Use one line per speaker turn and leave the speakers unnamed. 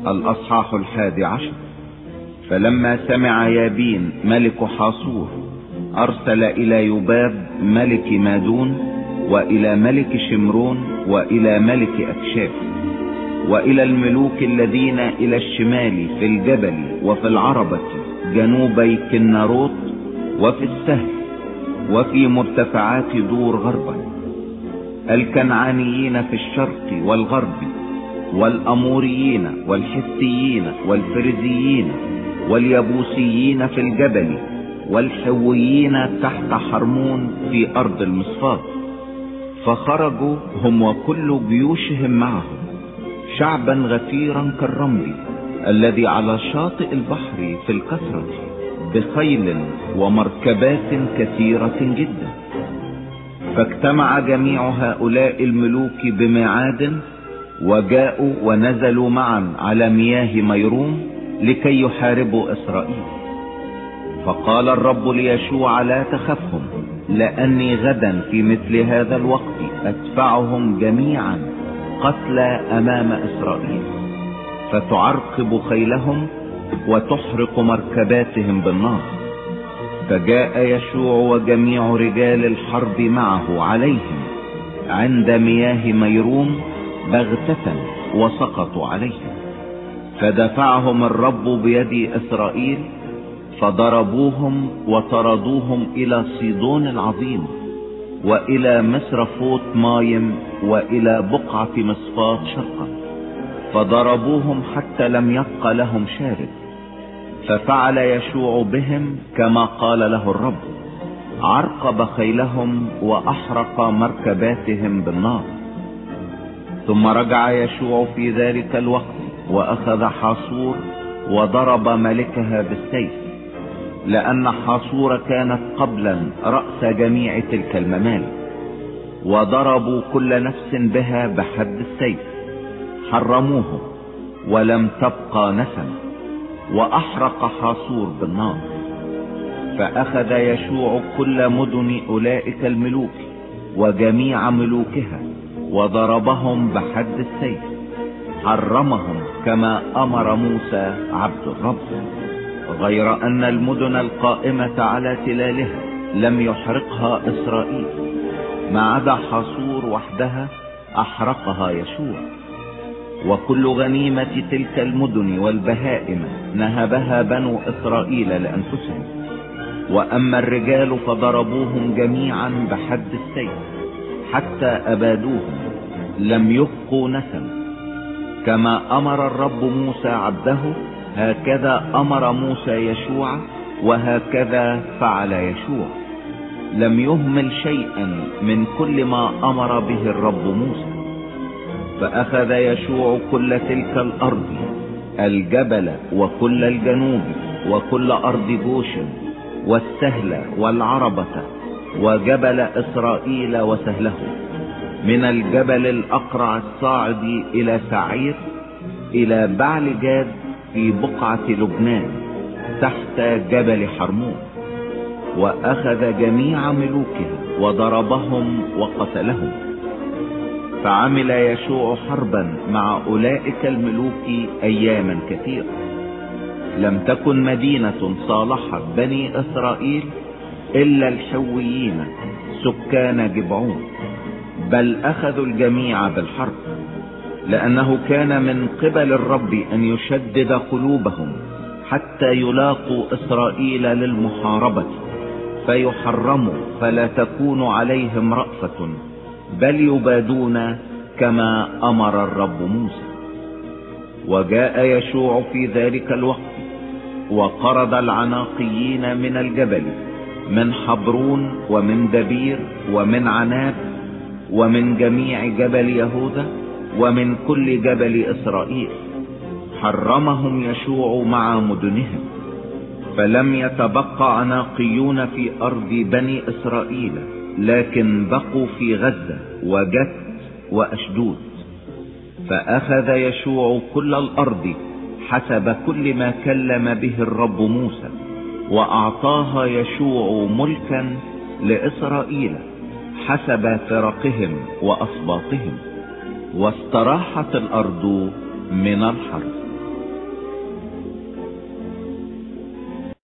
الأصحاح 11. فلما سمع يابين ملك حاصور أرسل إلى يباب ملك مادون وإلى ملك شمرون وإلى ملك أكشاف وإلى الملوك الذين إلى الشمال في الجبل وفي العربة جنوبي كناروت وفي السهل وفي مرتفعات دور غربا، الكنعانيين في الشرق والغرب والأموريين والحثيين والفرزيين واليبوسيين في الجبل والحويين تحت حرمون في أرض المصفات. فخرجوا هم وكل جيوشهم معهم شعبا غفيرا كالرمل الذي على شاطئ البحر في الكثرة بخيل ومركبات كثيرة جدا. فاجتمع جميع هؤلاء الملوك بميعاد وجاءوا ونزلوا معا على مياه ميروم لكي يحاربوا إسرائيل. فقال الرب ليشوع: لا تخفهم، لأني غدا في مثل هذا الوقت أدفعهم جميعا قتلى أمام إسرائيل، فتعرقب خيلهم وتحرق مركباتهم بالنار. فجاء يشوع وجميع رجال الحرب معه عليهم عند مياه ميروم بغتة وسقطوا عليهم. فدفعهم الرب بيد إسرائيل فضربوهم وطردوهم إلى صيدون العظيم وإلى مصرفوت مايم وإلى بقعة مصفات شرقا، فضربوهم حتى لم يبق لهم شارد. ففعل يشوع بهم كما قال له الرب، عرقب خيلهم وأحرق مركباتهم بالنار. ثم رجع يشوع في ذلك الوقت وأخذ حاصور وضرب ملكها بالسيف، لأن حاصور كانت قبلا رأس جميع تلك الممالك، وضربوا كل نفس بها بحد السيف، حرموهم ولم تبقى نسم، وأحرق حاصور بالنار. فأخذ يشوع كل مدن أولئك الملوك وجميع ملوكها وضربهم بحد السيف، حرمهم كما أمر موسى عبد الرب، غير أن المدن القائمة على تلالها لم يحرقها إسرائيل، ما عدا حاصور وحدها أحرقها يشوع. وكل غنيمة تلك المدن والبهائم نهبها بنو إسرائيل لأنفسهم. وأما الرجال فضربوهم جميعا بحد السيف حتى أبادوهم، لم يبقوا نسم، كما أمر الرب موسى عبده، هكذا أمر موسى يشوع، وهكذا فعل يشوع، لم يهمل شيئا من كل ما أمر به الرب موسى. فأخذ يشوع كل تلك الأرض، الجبل وكل الجنوب وكل أرض جوشن والسهل والعربة وجبل إسرائيل وسهله، من الجبل الأقرع الصاعد إلى سعير إلى بعل جاد في بقعة لبنان تحت جبل حرمون. وأخذ جميع ملوكها وضربهم وقتلهم. فعمل يشوع حربا مع أولئك الملوك أياما كثيرة. لم تكن مدينة صالحت بني إسرائيل إلا الحويين سكان جبعون، بل أخذوا الجميع بالحرب، لأنه كان من قبل الرب أن يشدد قلوبهم حتى يلاقوا إسرائيل للمحاربة فيحرموا، فلا تكون عليهم رأفة، بل يبادون كما أمر الرب موسى. وجاء يشوع في ذلك الوقت وقرض العناقيين من الجبل، من حبرون ومن دبير ومن عناب ومن جميع جبل يهوذا ومن كل جبل إسرائيل، حرمهم يشوع مع مدنهم. فلم يتبقى عناقيون في أرض بني إسرائيل، لكن بقوا في غزة وجت وأشدود. فأخذ يشوع كل الأرض حسب كل ما كلم به الرب موسى، وأعطاها يشوع ملكا لإسرائيل حسب فرقهم وأسباطهم، واستراحت الأرض من الحرب.